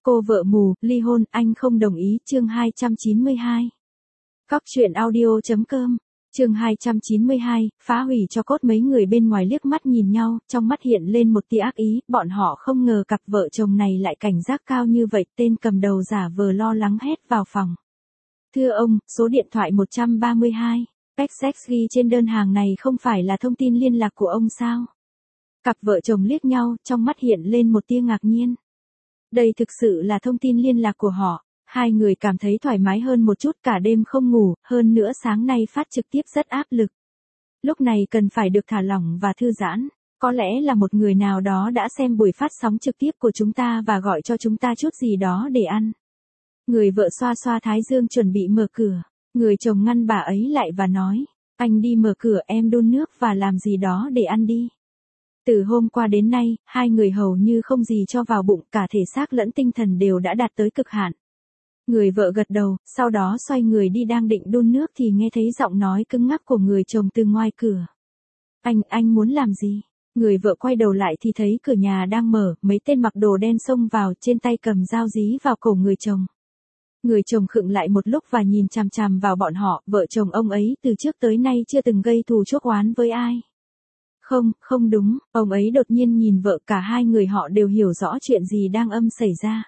Cô vợ mù, ly hôn, anh không đồng ý, chương 292. Cóc truyện audio.com, chương 292, phá hủy cho cốt. Mấy người bên ngoài liếc mắt nhìn nhau, trong mắt hiện lên một tia ác ý, bọn họ không ngờ cặp vợ chồng này lại cảnh giác cao như vậy. Tên cầm đầu giả vờ lo lắng hét vào phòng. Thưa ông, số điện thoại 132, Pexex ghi trên đơn hàng này không phải là thông tin liên lạc của ông sao? Cặp vợ chồng liếc nhau, trong mắt hiện lên một tia ngạc nhiên. Đây thực sự là thông tin liên lạc của họ. Hai người cảm thấy thoải mái hơn một chút, cả đêm không ngủ, hơn nữa sáng nay phát trực tiếp rất áp lực. Lúc này cần phải được thả lỏng và thư giãn. Có lẽ là một người nào đó đã xem buổi phát sóng trực tiếp của chúng ta và gọi cho chúng ta chút gì đó để ăn. Người vợ xoa xoa thái dương chuẩn bị mở cửa. Người chồng ngăn bà ấy lại và nói, anh đi mở cửa, em đun nước và làm gì đó để ăn đi. Từ hôm qua đến nay, hai người hầu như không gì cho vào bụng, cả thể xác lẫn tinh thần đều đã đạt tới cực hạn. Người vợ gật đầu, sau đó xoay người đi, đang định đun nước thì nghe thấy giọng nói cứng ngắc của người chồng từ ngoài cửa. Anh muốn làm gì? Người vợ quay đầu lại thì thấy cửa nhà đang mở, mấy tên mặc đồ đen xông vào, trên tay cầm dao dí vào cổ người chồng. Người chồng khựng lại một lúc và nhìn chằm chằm vào bọn họ, vợ chồng ông ấy từ trước tới nay chưa từng gây thù chuốc oán với ai. Không đúng, ông ấy đột nhiên nhìn vợ, cả hai người họ đều hiểu rõ chuyện gì đang âm xảy ra.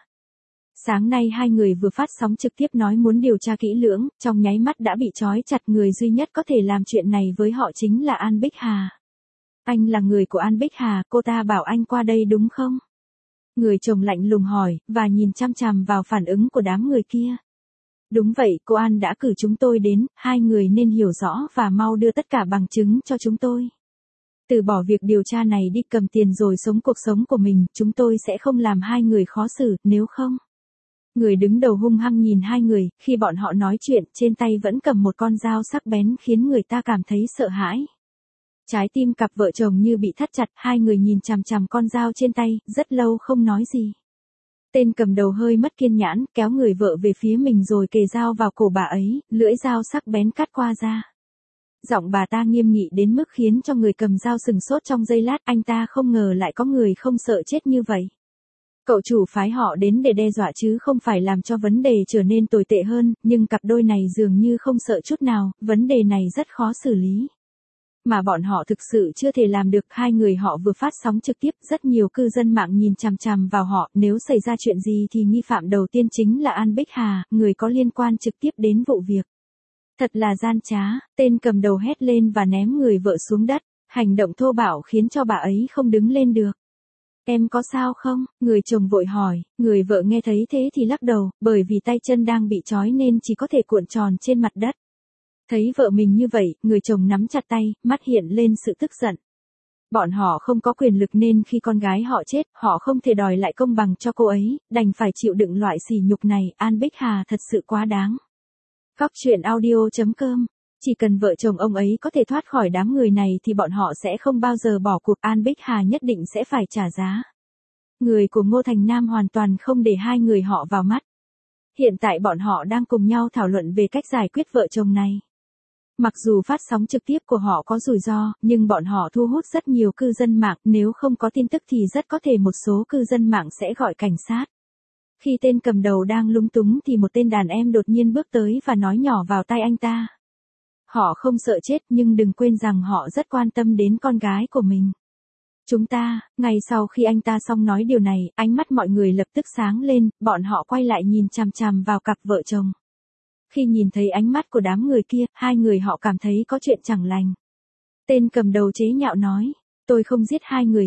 Sáng nay hai người vừa phát sóng trực tiếp nói muốn điều tra kỹ lưỡng, trong nháy mắt đã bị trói chặt. Người duy nhất có thể làm chuyện này với họ chính là An Bích Hà. Anh là người của An Bích Hà, cô ta bảo anh qua đây đúng không? Người chồng lạnh lùng hỏi, và nhìn chăm chằm vào phản ứng của đám người kia. Đúng vậy, cô An đã cử chúng tôi đến, hai người nên hiểu rõ và mau đưa tất cả bằng chứng cho chúng tôi. Từ bỏ việc điều tra này đi, cầm tiền rồi sống cuộc sống của mình, chúng tôi sẽ không làm hai người khó xử, nếu không. Người đứng đầu hung hăng nhìn hai người, khi bọn họ nói chuyện, trên tay vẫn cầm một con dao sắc bén khiến người ta cảm thấy sợ hãi. Trái tim cặp vợ chồng như bị thắt chặt, hai người nhìn chằm chằm con dao trên tay, rất lâu không nói gì. Tên cầm đầu hơi mất kiên nhẫn, kéo người vợ về phía mình rồi kề dao vào cổ bà ấy, lưỡi dao sắc bén cắt qua da. Giọng bà ta nghiêm nghị đến mức khiến cho người cầm dao sừng sốt trong giây lát, anh ta không ngờ lại có người không sợ chết như vậy. Cậu chủ phái họ đến để đe dọa chứ không phải làm cho vấn đề trở nên tồi tệ hơn, nhưng cặp đôi này dường như không sợ chút nào, vấn đề này rất khó xử lý. Mà bọn họ thực sự chưa thể làm được. Hai người họ vừa phát sóng trực tiếp, rất nhiều cư dân mạng nhìn chằm chằm vào họ, nếu xảy ra chuyện gì thì nghi phạm đầu tiên chính là An Bích Hà, người có liên quan trực tiếp đến vụ việc. Thật là gian trá, tên cầm đầu hét lên và ném người vợ xuống đất, hành động thô bạo khiến cho bà ấy không đứng lên được. Em có sao không? Người chồng vội hỏi, người vợ nghe thấy thế thì lắc đầu, bởi vì tay chân đang bị trói nên chỉ có thể cuộn tròn trên mặt đất. Thấy vợ mình như vậy, người chồng nắm chặt tay, mắt hiện lên sự tức giận. Bọn họ không có quyền lực nên khi con gái họ chết, họ không thể đòi lại công bằng cho cô ấy, đành phải chịu đựng loại sỉ nhục này. An Bích Hà thật sự quá đáng. Cóc truyện audio.com, chỉ cần vợ chồng ông ấy có thể thoát khỏi đám người này thì bọn họ sẽ không bao giờ bỏ cuộc. An Bích Hà nhất định sẽ phải trả giá. Người của Ngô Thành Nam hoàn toàn không để hai người họ vào mắt. Hiện tại bọn họ đang cùng nhau thảo luận về cách giải quyết vợ chồng này. Mặc dù phát sóng trực tiếp của họ có rủi ro, nhưng bọn họ thu hút rất nhiều cư dân mạng, nếu không có tin tức thì rất có thể một số cư dân mạng sẽ gọi cảnh sát. Khi tên cầm đầu đang lúng túng thì một tên đàn em đột nhiên bước tới và nói nhỏ vào tai anh ta. Họ không sợ chết nhưng đừng quên rằng họ rất quan tâm đến con gái của mình. Chúng ta, ngay sau khi anh ta xong nói điều này, ánh mắt mọi người lập tức sáng lên, bọn họ quay lại nhìn chằm chằm vào cặp vợ chồng. Khi nhìn thấy ánh mắt của đám người kia, hai người họ cảm thấy có chuyện chẳng lành. Tên cầm đầu chế nhạo nói, tôi không giết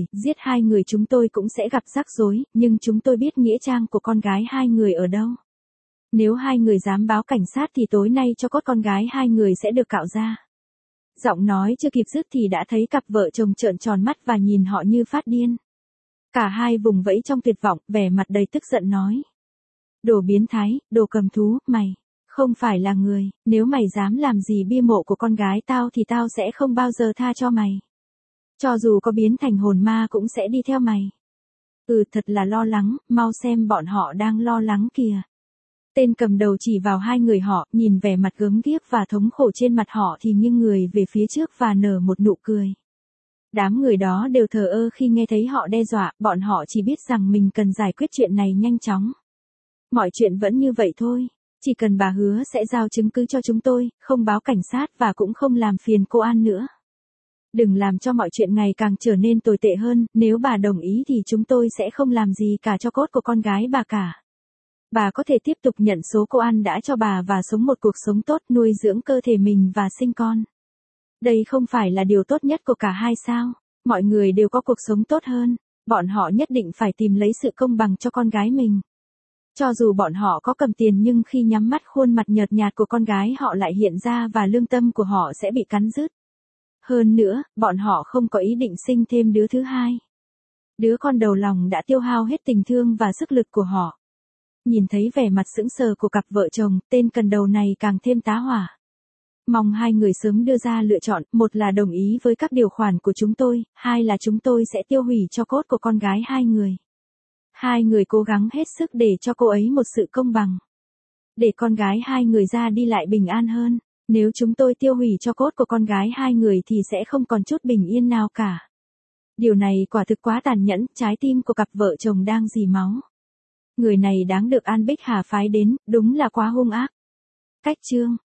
hai người chúng tôi cũng sẽ gặp rắc rối, nhưng chúng tôi biết nghĩa trang của con gái hai người ở đâu. Nếu hai người dám báo cảnh sát thì tối nay cho cốt con gái hai người sẽ được cạo ra. Giọng nói chưa kịp dứt thì đã thấy cặp vợ chồng trợn tròn mắt và nhìn họ như phát điên. Cả hai vùng vẫy trong tuyệt vọng, vẻ mặt đầy tức giận nói. Đồ biến thái, đồ cầm thú, mày không phải là người, nếu mày dám làm gì bia mộ của con gái tao thì tao sẽ không bao giờ tha cho mày. Cho dù có biến thành hồn ma cũng sẽ đi theo mày. Thật là lo lắng, mau xem bọn họ đang lo lắng kìa. Tên cầm đầu chỉ vào hai người họ, nhìn vẻ mặt gớm ghiếc và thống khổ trên mặt họ thì nghiêng người về phía trước và nở một nụ cười. Đám người đó đều thờ ơ khi nghe thấy họ đe dọa, bọn họ chỉ biết rằng mình cần giải quyết chuyện này nhanh chóng. Mọi chuyện vẫn như vậy thôi. Chỉ cần bà hứa sẽ giao chứng cứ cho chúng tôi, không báo cảnh sát và cũng không làm phiền cô An nữa. Đừng làm cho mọi chuyện ngày càng trở nên tồi tệ hơn, nếu bà đồng ý thì chúng tôi sẽ không làm gì cả cho cốt của con gái bà cả. Bà có thể tiếp tục nhận số cô An đã cho bà và sống một cuộc sống tốt, nuôi dưỡng cơ thể mình và sinh con. Đây không phải là điều tốt nhất của cả hai sao? Mọi người đều có cuộc sống tốt hơn, bọn họ nhất định phải tìm lấy sự công bằng cho con gái mình. Cho dù bọn họ có cầm tiền nhưng khi nhắm mắt khuôn mặt nhợt nhạt của con gái họ lại hiện ra và lương tâm của họ sẽ bị cắn rứt. Hơn nữa, bọn họ không có ý định sinh thêm đứa thứ hai. Đứa con đầu lòng đã tiêu hao hết tình thương và sức lực của họ. Nhìn thấy vẻ mặt sững sờ của cặp vợ chồng, tên cần đầu này càng thêm tá hỏa. Mong hai người sớm đưa ra lựa chọn, một là đồng ý với các điều khoản của chúng tôi, hai là chúng tôi sẽ tiêu hủy tro cốt của con gái hai người. Hai người cố gắng hết sức để cho cô ấy một sự công bằng. Để con gái hai người ra đi lại bình an hơn. Nếu chúng tôi tiêu hủy tro cốt của con gái hai người thì sẽ không còn chút bình yên nào cả. Điều này quả thực quá tàn nhẫn, trái tim của cặp vợ chồng đang rỉ máu. Người này đáng được An Bích Hà phái đến, đúng là quá hung ác. Cách chương